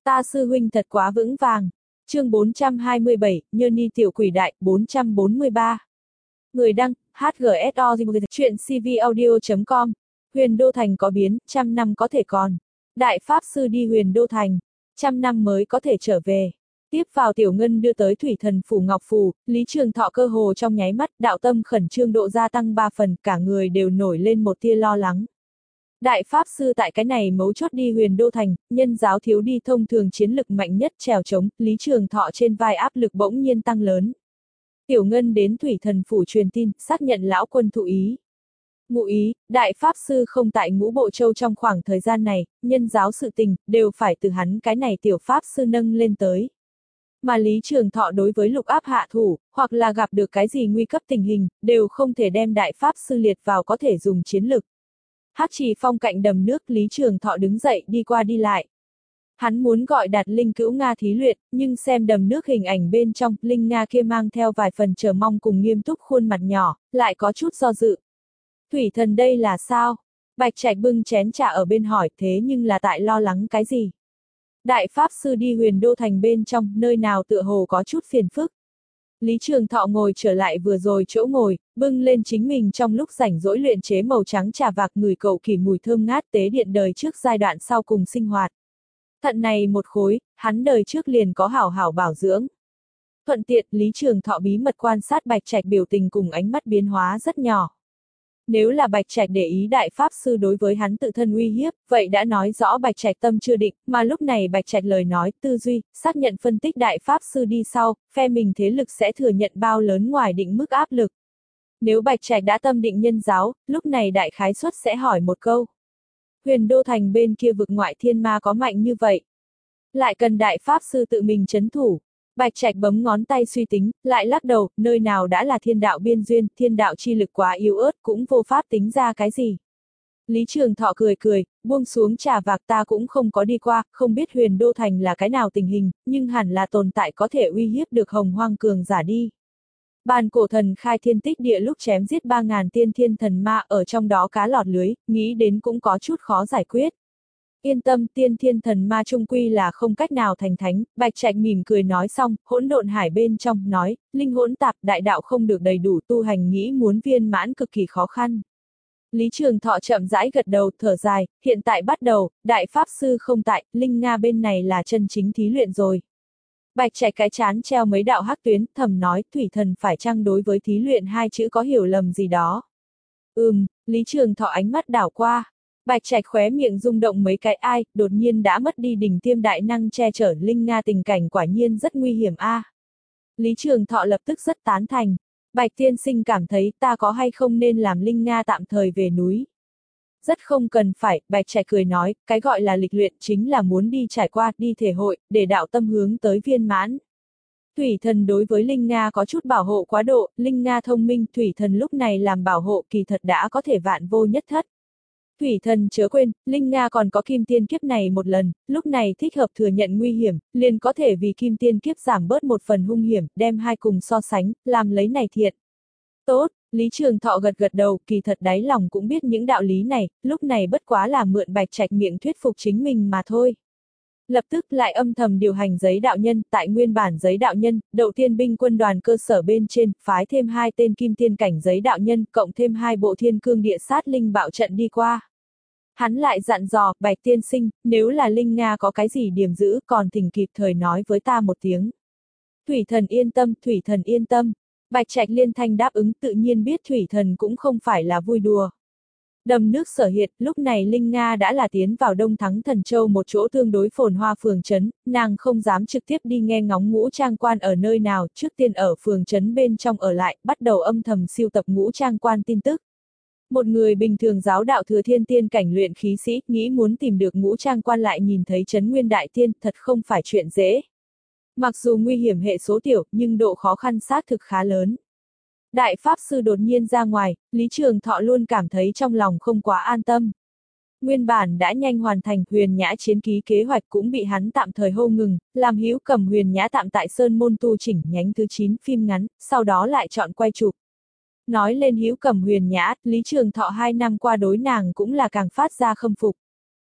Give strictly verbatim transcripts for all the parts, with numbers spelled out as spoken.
Ta sư huynh thật quá vững vàng. Chương bốn trăm hai mươi bảy, Nhơ Ni tiểu quỷ đại, bốn trăm bốn mươi ba. Người đăng, hát giê ét o, chuyện c v audio chấm com. Huyền Đô Thành có biến, trăm năm có thể còn. Đại Pháp Sư đi Huyền Đô Thành, trăm năm mới có thể trở về. Tiếp vào Tiểu Ngân đưa tới Thủy Thần Phủ Ngọc Phù, Lý Trường Thọ cơ hồ trong nháy mắt, đạo tâm khẩn trương độ gia tăng ba phần, cả người đều nổi lên một tia lo lắng. Đại Pháp Sư tại cái này mấu chốt đi Huyền Đô Thành, nhân giáo thiếu đi thông thường chiến lực mạnh nhất trèo trống, Lý Trường Thọ trên vai áp lực bỗng nhiên tăng lớn. Tiểu Ngân đến Thủy Thần Phủ truyền tin, xác nhận lão quân thụ ý. Ngụ ý, Đại Pháp Sư không tại Ngũ Bộ Châu trong khoảng thời gian này, nhân giáo sự tình, đều phải từ hắn cái này tiểu Pháp Sư nâng lên tới. Mà Lý Trường Thọ đối với lục áp hạ thủ, hoặc là gặp được cái gì nguy cấp tình hình, đều không thể đem Đại Pháp Sư liệt vào có thể dùng chiến lực. Hắc Trì Phong cạnh đầm nước, Lý Trường Thọ đứng dậy đi qua đi lại. Hắn muốn gọi Đạt Linh Cữu Nga thí luyện, nhưng xem đầm nước hình ảnh bên trong, Linh Nga kia mang theo vài phần chờ mong cùng nghiêm túc khuôn mặt nhỏ, lại có chút do dự. Thủy Thần đây là sao? Bạch Trạch bưng chén trà ở bên hỏi, thế nhưng là tại lo lắng cái gì? Đại Pháp Sư đi Huyền Đô Thành bên trong, nơi nào tựa hồ có chút phiền phức. Lý Trường Thọ ngồi trở lại vừa rồi chỗ ngồi, bưng lên chính mình trong lúc rảnh rỗi luyện chế màu trắng trà vạc, người cậu kỳ mùi thơm ngát tế điện đời trước giai đoạn sau cùng sinh hoạt. Thận này một khối, hắn đời trước liền có hảo hảo bảo dưỡng. Thuận tiện, Lý Trường Thọ bí mật quan sát Bạch Trạch biểu tình cùng ánh mắt biến hóa rất nhỏ. Nếu là Bạch Trạch để ý Đại Pháp Sư đối với hắn tự thân uy hiếp, vậy đã nói rõ Bạch Trạch tâm chưa định, mà lúc này Bạch Trạch lời nói, tư duy, xác nhận phân tích Đại Pháp Sư đi sau, phe mình thế lực sẽ thừa nhận bao lớn ngoài định mức áp lực. Nếu Bạch Trạch đã tâm định nhân giáo, lúc này Đại Khái Suất sẽ hỏi một câu. Huyền Đô Thành bên kia vực ngoại thiên ma có mạnh như vậy? Lại cần Đại Pháp Sư tự mình trấn thủ. Bạch Trạch bấm ngón tay suy tính, lại lắc đầu, nơi nào đã là thiên đạo biên duyên, thiên đạo chi lực quá yếu ớt, cũng vô pháp tính ra cái gì. Lý Trường Thọ cười cười, buông xuống trà vạc, ta cũng không có đi qua, không biết Huyền Đô Thành là cái nào tình hình, nhưng hẳn là tồn tại có thể uy hiếp được Hồng Hoang cường giả đi. Bàn cổ thần khai thiên tích địa lúc chém giết ba ngàn tiên thiên thần ma, ở trong đó cá lọt lưới, nghĩ đến cũng có chút khó giải quyết. Yên tâm, tiên thiên thần ma trung quy là không cách nào thành thánh. Bạch Trạch mỉm cười nói xong, hỗn độn hải bên trong, nói, linh hỗn tạp, đại đạo không được đầy đủ, tu hành nghĩ muốn viên mãn cực kỳ khó khăn. Lý Trường Thọ chậm rãi gật đầu, thở dài, hiện tại bắt đầu, Đại Pháp Sư không tại, Linh Nga bên này là chân chính thí luyện rồi. Bạch Trạch cái chán treo mấy đạo hắc tuyến, thầm nói, Thủy Thần phải chăng đối với thí luyện hai chữ có hiểu lầm gì đó. Ừm, Lý Trường Thọ ánh mắt đảo qua. Bạch Trạch khóe miệng rung động mấy cái, ai, đột nhiên đã mất đi đỉnh tiêm đại năng che chở Linh Nga, tình cảnh quả nhiên rất nguy hiểm a. À. Lý Trường Thọ lập tức rất tán thành. Bạch tiên sinh cảm thấy ta có hay không nên làm Linh Nga tạm thời về núi. Rất không cần phải, Bạch Trạch cười nói, cái gọi là lịch luyện chính là muốn đi trải qua, đi thể hội, để đạo tâm hướng tới viên mãn. Thủy Thần đối với Linh Nga có chút bảo hộ quá độ, Linh Nga thông minh, Thủy Thần lúc này làm bảo hộ kỳ thật đã có thể vạn vô nhất thất. Thủy Thần chớ quên, Linh Nga còn có kim tiên kiếp này một lần, lúc này thích hợp thừa nhận nguy hiểm, liền có thể vì kim tiên kiếp giảm bớt một phần hung hiểm, đem hai cùng so sánh, làm lấy này thiện. Tốt, Lý Trường Thọ gật gật đầu, kỳ thật đáy lòng cũng biết những đạo lý này, lúc này bất quá là mượn Bạch Trạch miệng thuyết phục chính mình mà thôi. Lập tức lại âm thầm điều hành giấy đạo nhân, tại nguyên bản giấy đạo nhân, Đậu Tiên binh quân đoàn cơ sở bên trên, phái thêm hai tên kim tiên cảnh giấy đạo nhân, cộng thêm hai bộ thiên cương địa sát linh bạo trận đi qua. Hắn lại dặn dò, Bạch tiên sinh, nếu là Linh Nga có cái gì điểm giữ, còn thỉnh kịp thời nói với ta một tiếng. Thủy Thần yên tâm, Thủy Thần yên tâm. Bạch Trạch liên thanh đáp ứng, tự nhiên biết Thủy Thần cũng không phải là vui đùa. Đầm nước sở hiệt, lúc này Linh Nga đã là tiến vào Đông Thắng Thần Châu một chỗ tương đối phồn hoa phường trấn, nàng không dám trực tiếp đi nghe ngóng ngũ trang quan ở nơi nào, trước tiên ở phường trấn bên trong ở lại, bắt đầu âm thầm siêu tập ngũ trang quan tin tức. Một người bình thường giáo đạo thừa thiên tiên cảnh luyện khí sĩ, nghĩ muốn tìm được ngũ trang quan lại nhìn thấy trấn nguyên đại tiên, thật không phải chuyện dễ. Mặc dù nguy hiểm hệ số tiểu, nhưng độ khó khăn xác thực khá lớn. Đại Pháp Sư đột nhiên ra ngoài, Lý Trường Thọ luôn cảm thấy trong lòng không quá an tâm. Nguyên bản đã nhanh hoàn thành, Huyền Nhã chiến ký kế hoạch cũng bị hắn tạm thời hô ngừng, làm Hữu Cầm Huyền Nhã tạm tại Sơn Môn tu chỉnh nhánh thứ chín phim ngắn, sau đó lại chọn quay chụp. Nói lên Hữu Cầm Huyền Nhã, Lý Trường Thọ hai năm qua đối nàng cũng là càng phát ra khâm phục.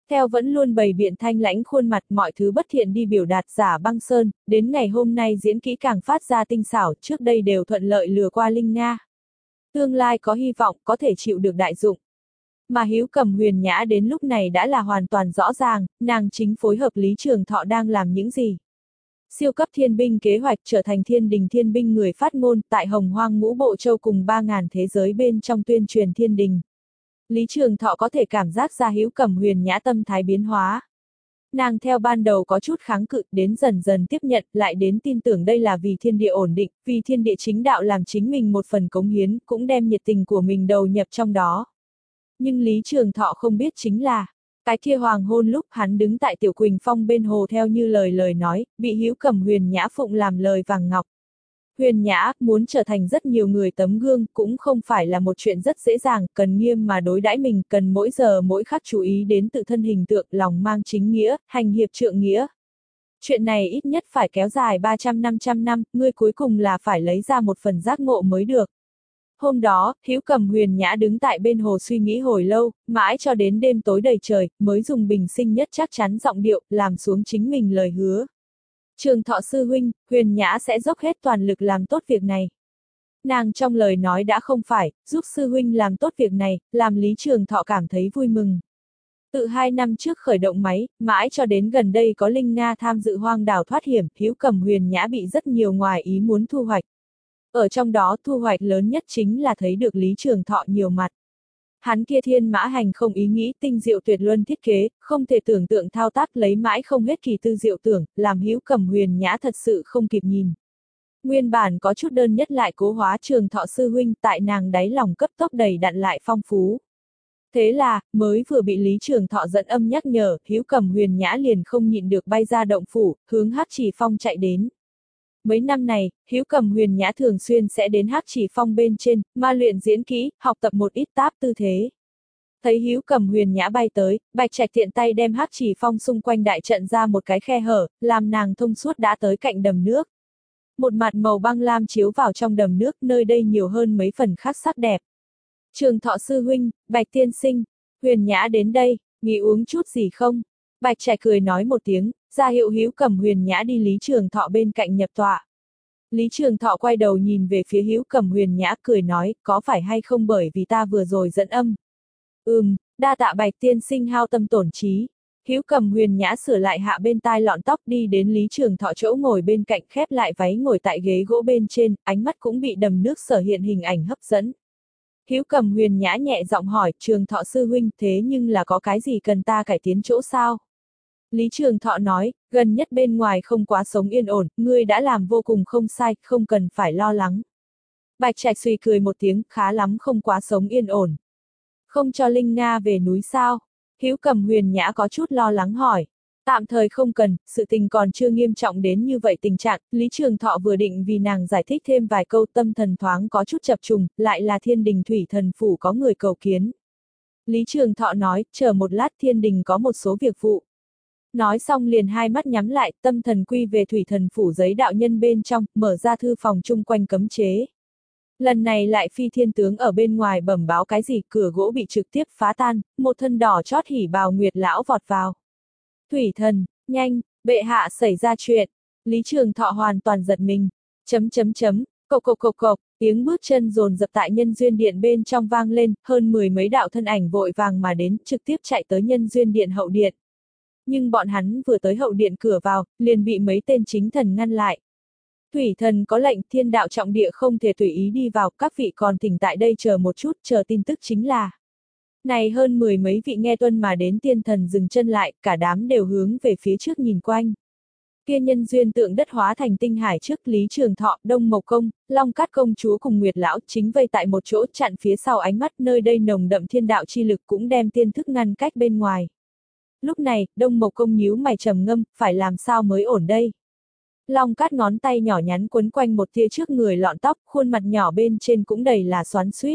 Theo vẫn luôn bày biện thanh lãnh khuôn mặt mọi thứ bất thiện đi biểu đạt giả băng sơn, đến ngày hôm nay diễn kỹ càng phát ra tinh xảo, trước đây đều thuận lợi lừa qua Linh Nga. Tương lai có hy vọng, có thể chịu được đại dụng. Mà Hữu Cầm Huyền Nhã đến lúc này đã là hoàn toàn rõ ràng, nàng chính phối hợp Lý Trường Thọ đang làm những gì. Siêu cấp thiên binh kế hoạch trở thành thiên đình thiên binh người phát ngôn tại Hồng Hoang Ngũ Bộ Châu cùng ba ngàn thế giới bên trong tuyên truyền thiên đình. Lý Trường Thọ có thể cảm giác ra Hữu Cầm Huyền Nhã tâm thái biến hóa. Nàng theo ban đầu có chút kháng cự, đến dần dần tiếp nhận, lại đến tin tưởng đây là vì thiên địa ổn định, vì thiên địa chính đạo làm chính mình một phần cống hiến, cũng đem nhiệt tình của mình đầu nhập trong đó. Nhưng Lý Trường Thọ không biết chính là, cái kia hoàng hôn lúc hắn đứng tại Tiểu Quỳnh Phong bên hồ theo như lời lời nói, bị Hữu Cầm Huyền Nhã phụng làm lời vàng ngọc. Huyền Nhã, muốn trở thành rất nhiều người tấm gương, cũng không phải là một chuyện rất dễ dàng, cần nghiêm mà đối đãi mình, cần mỗi giờ mỗi khắc chú ý đến tự thân hình tượng, lòng mang chính nghĩa, hành hiệp trượng nghĩa. Chuyện này ít nhất phải kéo dài ba trăm năm trăm năm, ngươi cuối cùng là phải lấy ra một phần giác ngộ mới được. Hôm đó, Hữu Cầm Huyền Nhã đứng tại bên hồ suy nghĩ hồi lâu, mãi cho đến đêm tối đầy trời, mới dùng bình sinh nhất chắc chắn giọng điệu, làm xuống chính mình lời hứa. Trường Thọ sư huynh, Huyền Nhã sẽ dốc hết toàn lực làm tốt việc này. Nàng trong lời nói đã không phải, giúp sư huynh làm tốt việc này, làm Lý Trường Thọ cảm thấy vui mừng. Từ hai năm trước khởi động máy, mãi cho đến gần đây có Linh Nga tham dự hoang đảo thoát hiểm, Hữu Cầm Huyền Nhã bị rất nhiều ngoài ý muốn thu hoạch. Ở trong đó thu hoạch lớn nhất chính là thấy được Lý Trường Thọ nhiều mặt. Hắn kia thiên mã hành không ý nghĩ tinh diệu tuyệt luân thiết kế, không thể tưởng tượng thao tác lấy mãi không hết kỳ tư diệu tưởng, làm Hữu Cầm Huyền Nhã thật sự không kịp nhìn. Nguyên bản có chút đơn nhất lại cố hóa Trường Thọ sư huynh tại nàng đáy lòng cấp tốc đầy đặn lại phong phú. Thế là, mới vừa bị Lý Trường Thọ dẫn âm nhắc nhở, Hữu Cầm Huyền Nhã liền không nhịn được bay ra động phủ, hướng Hắc Chỉ Phong chạy đến. Mấy năm này, Hữu Cầm Huyền Nhã thường xuyên sẽ đến Hắc Chỉ Phong bên trên, ma luyện diễn kỹ, học tập một ít táp tư thế. Thấy Hữu Cầm Huyền Nhã bay tới, Bạch Trạch tiện tay đem Hắc Chỉ Phong xung quanh đại trận ra một cái khe hở, làm nàng thông suốt đã tới cạnh đầm nước. Một mặt màu băng lam chiếu vào trong đầm nước, nơi đây nhiều hơn mấy phần khác sắc đẹp. Trường Thọ sư huynh, Bạch tiên sinh, Huyền Nhã đến đây, nghĩ uống chút gì không? Bạch Trạch cười nói một tiếng, ra hiệu Hữu Cầm Huyền Nhã đi Lý Trường Thọ bên cạnh nhập tọa. Lý Trường Thọ quay đầu nhìn về phía Hữu Cầm Huyền Nhã cười nói, có phải hay không bởi vì ta vừa rồi dẫn âm? Ừm, đa tạ Bạch tiên sinh hao tâm tổn trí. Hữu Cầm Huyền Nhã sửa lại hạ bên tai lọn tóc đi đến Lý Trường Thọ chỗ ngồi bên cạnh khép lại váy ngồi tại ghế gỗ bên trên, ánh mắt cũng bị đầm nước sở hiện hình ảnh hấp dẫn. Hữu Cầm Huyền Nhã nhẹ giọng hỏi, Trường Thọ sư huynh, thế nhưng là có cái gì cần ta cải tiến chỗ sao? Lý Trường Thọ nói, gần nhất bên ngoài không quá sống yên ổn, ngươi đã làm vô cùng không sai, không cần phải lo lắng. Bạch Trạch suy cười một tiếng, khá lắm không quá sống yên ổn. Không cho Linh Nga về núi sao? Hữu Cầm Huyền Nhã có chút lo lắng hỏi. Tạm thời không cần, sự tình còn chưa nghiêm trọng đến như vậy tình trạng, Lý Trường Thọ vừa định vì nàng giải thích thêm vài câu tâm thần thoáng có chút chập trùng, lại là Thiên Đình Thủy Thần Phủ có người cầu kiến. Lý Trường Thọ nói, chờ một lát Thiên Đình có một số việc vụ. Nói xong liền hai mắt nhắm lại, tâm thần quy về Thủy Thần Phủ giấy đạo nhân bên trong, mở ra thư phòng chung quanh cấm chế. Lần này lại phi thiên tướng ở bên ngoài bẩm báo cái gì, cửa gỗ bị trực tiếp phá tan, một thân đỏ chót hỉ bào Nguyệt lão vọt vào. Thủy thần, nhanh, bệ hạ xảy ra chuyện. Lý Trường Thọ hoàn toàn giật mình. Chấm chấm chấm, cộc cộc cộc cộc, tiếng bước chân dồn dập tại Nhân Duyên Điện bên trong vang lên, hơn mười mấy đạo thân ảnh vội vàng mà đến, trực tiếp chạy tới Nhân Duyên Điện hậu điện. Nhưng bọn hắn vừa tới hậu điện cửa vào, liền bị mấy tên chính thần ngăn lại. Thủy thần có lệnh, thiên đạo trọng địa không thể tùy ý đi vào, các vị còn thỉnh tại đây chờ một chút, chờ tin tức chính là. Này hơn mười mấy vị nghe tuân mà đến tiên thần dừng chân lại, cả đám đều hướng về phía trước nhìn quanh. Kia Nhân Duyên tượng đất hóa thành tinh hải trước, Lý Trường Thọ, Đông Mộc Công, Long Cát công chúa cùng Nguyệt lão chính vây tại một chỗ chặn phía sau ánh mắt, nơi đây nồng đậm thiên đạo chi lực cũng đem tiên thức ngăn cách bên ngoài. Lúc này, Đông Mộc Công nhíu mày trầm ngâm, phải làm sao mới ổn đây? Long Cát ngón tay nhỏ nhắn quấn quanh một tia trước người lọn tóc, khuôn mặt nhỏ bên trên cũng đầy là xoắn xuýt.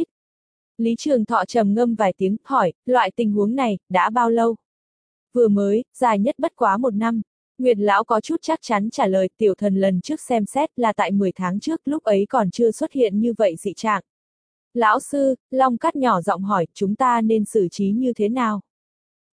Lý Trường Thọ trầm ngâm vài tiếng, hỏi, loại tình huống này, đã bao lâu? Vừa mới, dài nhất bất quá một năm. Nguyệt lão có chút chắc chắn trả lời, tiểu thần lần trước xem xét là tại mười tháng trước, lúc ấy còn chưa xuất hiện như vậy dị trạng. Lão sư, Long Cát nhỏ giọng hỏi, chúng ta nên xử trí như thế nào?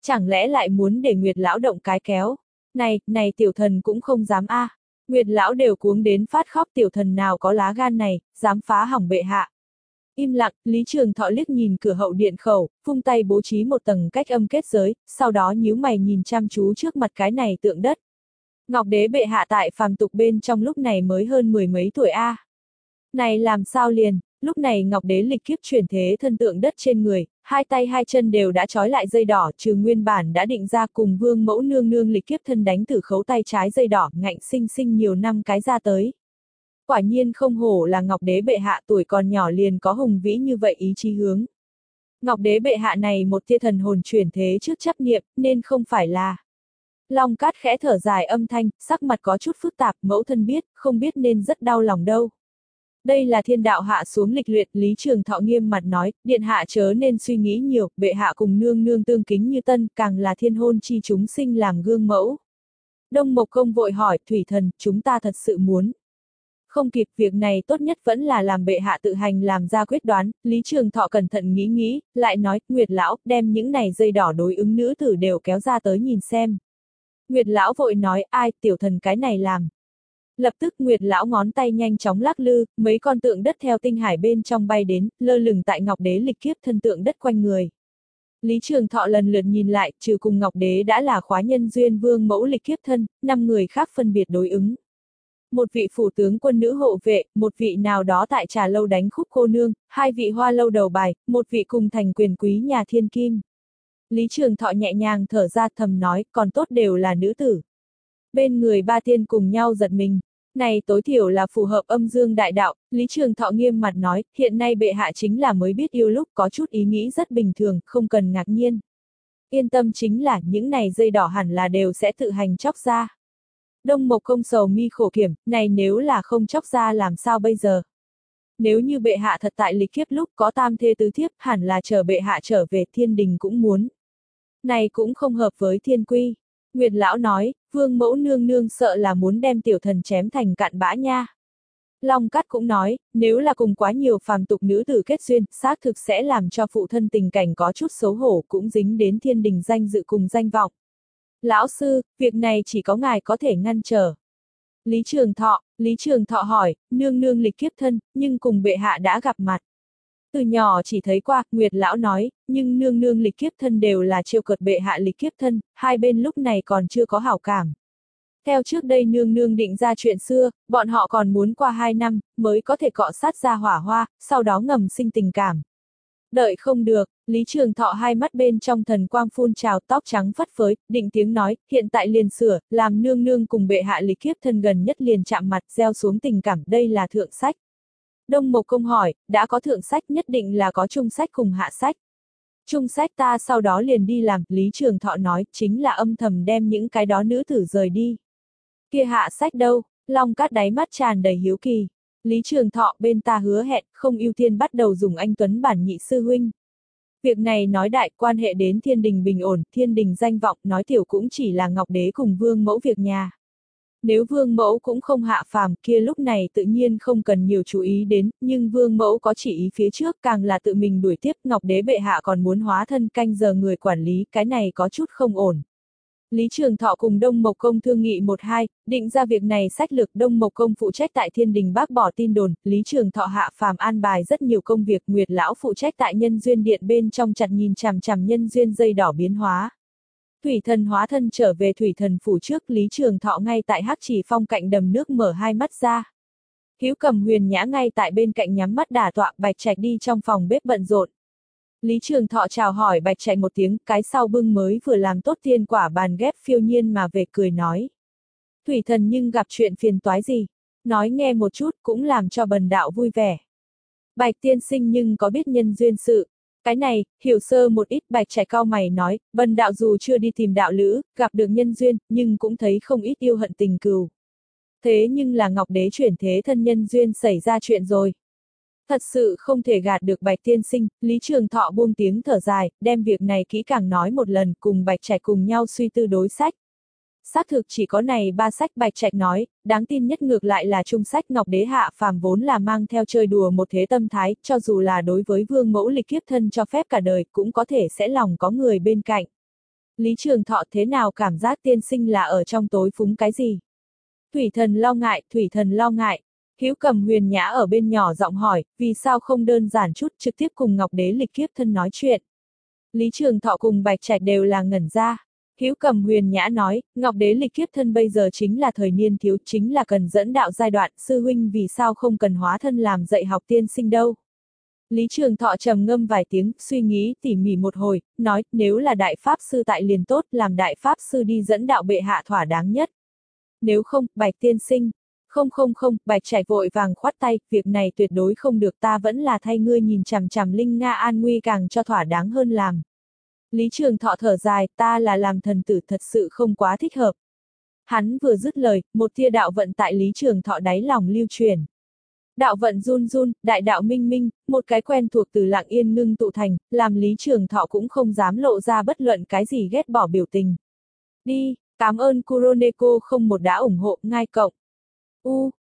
Chẳng lẽ lại muốn để Nguyệt lão động cái kéo? Này, này tiểu thần cũng không dám a. À. Nguyệt lão đều cuống đến phát khóc, tiểu thần nào có lá gan này, dám phá hỏng bệ hạ. Im lặng, Lý Trường Thọ liếc nhìn cửa hậu điện khẩu, vung tay bố trí một tầng cách âm kết giới, sau đó nhíu mày nhìn chăm chú trước mặt cái này tượng đất. Ngọc đế bệ hạ tại phàm tục bên trong lúc này mới hơn mười mấy tuổi a. À. Này làm sao liền, lúc này Ngọc đế lịch kiếp chuyển thế thân tượng đất trên người, hai tay hai chân đều đã trói lại dây đỏ, trừ nguyên bản đã định ra cùng vương mẫu nương nương lịch kiếp thân đánh tử khấu tay trái dây đỏ, ngạnh sinh sinh nhiều năm cái ra tới. Quả nhiên không hổ là Ngọc đế bệ hạ, tuổi còn nhỏ liền có hùng vĩ như vậy ý chí hướng. Ngọc đế bệ hạ này một tia thần hồn chuyển thế trước chấp niệm, nên không phải là. Long Cát khẽ thở dài âm thanh, sắc mặt có chút phức tạp, mẫu thân biết, không biết nên rất đau lòng đâu. Đây là thiên đạo hạ xuống lịch luyện, Lý Trường Thọ nghiêm mặt nói, điện hạ chớ nên suy nghĩ nhiều, bệ hạ cùng nương nương tương kính như tân, càng là thiên hôn chi chúng sinh làm gương mẫu. Đông Mộc Công vội hỏi, thủy thần, chúng ta thật sự muốn. Không kịp, việc này tốt nhất vẫn là làm bệ hạ tự hành làm ra quyết đoán. Lý Trường Thọ cẩn thận nghĩ nghĩ, lại nói, Nguyệt lão, đem những này dây đỏ đối ứng nữ tử đều kéo ra tới nhìn xem. Nguyệt lão vội nói, ai, tiểu thần cái này làm. Lập tức Nguyệt lão ngón tay nhanh chóng lắc lư, mấy con tượng đất theo tinh hải bên trong bay đến, lơ lửng tại Ngọc đế lịch kiếp thân tượng đất quanh người. Lý Trường Thọ lần lượt nhìn lại, trừ cùng Ngọc đế đã là khóa nhân duyên vương mẫu lịch kiếp thân, năm người khác phân biệt đối ứng. Một vị phủ tướng quân nữ hộ vệ, một vị nào đó tại trà lâu đánh khúc cô nương, hai vị hoa lâu đầu bài, một vị cùng thành quyền quý nhà thiên kim. Lý Trường Thọ nhẹ nhàng thở ra thầm nói, còn tốt đều là nữ tử. Bên người ba tiên cùng nhau giật mình. Này tối thiểu là phù hợp âm dương đại đạo, Lý Trường Thọ nghiêm mặt nói, hiện nay bệ hạ chính là mới biết yêu lúc có chút ý nghĩ rất bình thường, không cần ngạc nhiên. Yên tâm, chính là những này dây đỏ hẳn là đều sẽ tự hành chóc ra. Đông Mộc Công sầu mi khổ kiểm, này nếu là không chóc ra làm sao bây giờ? Nếu như bệ hạ thật tại lịch kiếp lúc có tam thê tứ thiếp, hẳn là chờ bệ hạ trở về, thiên đình cũng muốn. Này cũng không hợp với thiên quy. Nguyệt lão nói, vương mẫu nương nương sợ là muốn đem tiểu thần chém thành cạn bã nha. Long Cát cũng nói, nếu là cùng quá nhiều phàm tục nữ tử kết duyên, xác thực sẽ làm cho phụ thân tình cảnh có chút xấu hổ, cũng dính đến thiên đình danh dự cùng danh vọng. Lão sư, việc này chỉ có ngài có thể ngăn trở. Lý Trường Thọ, Lý Trường Thọ hỏi, nương nương lịch kiếp thân, nhưng cùng bệ hạ đã gặp mặt. Từ nhỏ chỉ thấy qua, Nguyệt lão nói, nhưng nương nương lịch kiếp thân đều là trêu cợt bệ hạ lịch kiếp thân, hai bên lúc này còn chưa có hảo cảm. Theo trước đây nương nương định ra chuyện xưa, bọn họ còn muốn qua hai năm, mới có thể cọ sát ra hỏa hoa, sau đó ngầm sinh tình cảm. Đợi không được, Lý Trường Thọ hai mắt bên trong thần quang phun trào, tóc trắng phất phới, định tiếng nói, hiện tại liền sửa, làm nương nương cùng bệ hạ lịch kiếp thân gần nhất liền chạm mặt, gieo xuống tình cảm, đây là thượng sách. Đông Mộc Công hỏi, đã có thượng sách nhất định là có trung sách cùng hạ sách. Trung sách ta sau đó liền đi làm, Lý Trường Thọ nói, chính là âm thầm đem những cái đó nữ tử rời đi. Kia hạ sách đâu? Long Cát đáy mắt tràn đầy hiếu kỳ. Lý Trường Thọ, bên ta hứa hẹn, không ưu tiên bắt đầu dùng anh Tuấn bản nhị sư huynh. Việc này nói đại, quan hệ đến thiên đình bình ổn, thiên đình danh vọng, nói tiểu cũng chỉ là Ngọc đế cùng vương mẫu việc nhà. Nếu vương mẫu cũng không hạ phàm, kia lúc này tự nhiên không cần nhiều chú ý đến, nhưng vương mẫu có chỉ ý phía trước, càng là tự mình đuổi tiếp, Ngọc đế bệ hạ còn muốn hóa thân canh giờ người quản lý, cái này có chút không ổn. Lý Trường Thọ cùng Đông Mộc Công thương nghị một hai, định ra việc này sách lược. Đông Mộc Công phụ trách tại thiên đình bác bỏ tin đồn, Lý Trường Thọ hạ phàm an bài rất nhiều công việc, Nguyệt lão phụ trách tại nhân duyên điện bên trong chặt nhìn chằm chằm nhân duyên dây đỏ biến hóa. Thủy thần hóa thân trở về thủy thần phủ trước, Lý Trường Thọ ngay tại Hắc Chỉ Phong cạnh đầm nước mở hai mắt ra. Hiếu Cầm Huyền Nhã ngay tại bên cạnh nhắm mắt đả tọa, Bạch Trạch đi trong phòng bếp bận rộn. Lý Trường Thọ chào hỏi Bạch Trạch một tiếng, cái sau bưng mới vừa làm tốt thiên quả bàn ghép phiêu nhiên mà về cười nói. Thủy thần nhưng gặp chuyện phiền toái gì? Nói nghe một chút cũng làm cho bần đạo vui vẻ. Bạch tiên sinh nhưng có biết nhân duyên sự. Cái này, hiểu sơ một ít. Bạch Trạch cau mày nói, bần đạo dù chưa đi tìm đạo lữ, gặp được nhân duyên, nhưng cũng thấy không ít yêu hận tình cừu. Thế nhưng là Ngọc đế chuyển thế thân nhân duyên xảy ra chuyện rồi. Thật sự không thể gạt được Bạch tiên sinh, Lý Trường Thọ buông tiếng thở dài, đem việc này kỹ càng nói một lần, cùng Bạch Trạch cùng nhau suy tư đối sách. Xác thực chỉ có này ba sách. Bạch Trạch nói, đáng tin nhất ngược lại là trung sách. Ngọc đế hạ phàm vốn là mang theo chơi đùa một thế tâm thái, cho dù là đối với vương mẫu lịch kiếp thân cho phép cả đời, cũng có thể sẽ lòng có người bên cạnh. Lý Trường Thọ thế nào cảm giác tiên sinh là ở trong tối phúng cái gì? Thủy thần lo ngại, thủy thần lo ngại. Hữu Cầm Huyền Nhã ở bên nhỏ giọng hỏi, vì sao không đơn giản chút trực tiếp cùng Ngọc Đế Lịch Kiếp Thân nói chuyện. Lý Trường Thọ cùng Bạch Trạch đều là ngẩn ra. Hữu Cầm Huyền Nhã nói, Ngọc Đế Lịch Kiếp Thân bây giờ chính là thời niên thiếu, chính là cần dẫn đạo giai đoạn, sư huynh vì sao không cần hóa thân làm dạy học tiên sinh đâu. Lý Trường Thọ trầm ngâm vài tiếng, suy nghĩ tỉ mỉ một hồi, nói, nếu là đại pháp sư tại liền tốt, làm đại pháp sư đi dẫn đạo bệ hạ thỏa đáng nhất. Nếu không, Bạch tiên sinh. Không không không, Bạch Trạch vội vàng khoát tay, việc này tuyệt đối không được, ta vẫn là thay ngươi nhìn chằm chằm Linh Nga an nguy càng cho thỏa đáng hơn làm. Lý Trường Thọ thở dài, ta là làm thần tử thật sự không quá thích hợp. Hắn vừa dứt lời, một tia đạo vận tại Lý Trường Thọ đáy lòng lưu truyền. Đạo vận run run, đại đạo minh minh, một cái quen thuộc từ Lặng Yên ngưng tụ thành, làm Lý Trường Thọ cũng không dám lộ ra bất luận cái gì ghét bỏ biểu tình. Đi, cảm ơn Kuroneko không một đã ủng hộ, ngai cộng. U,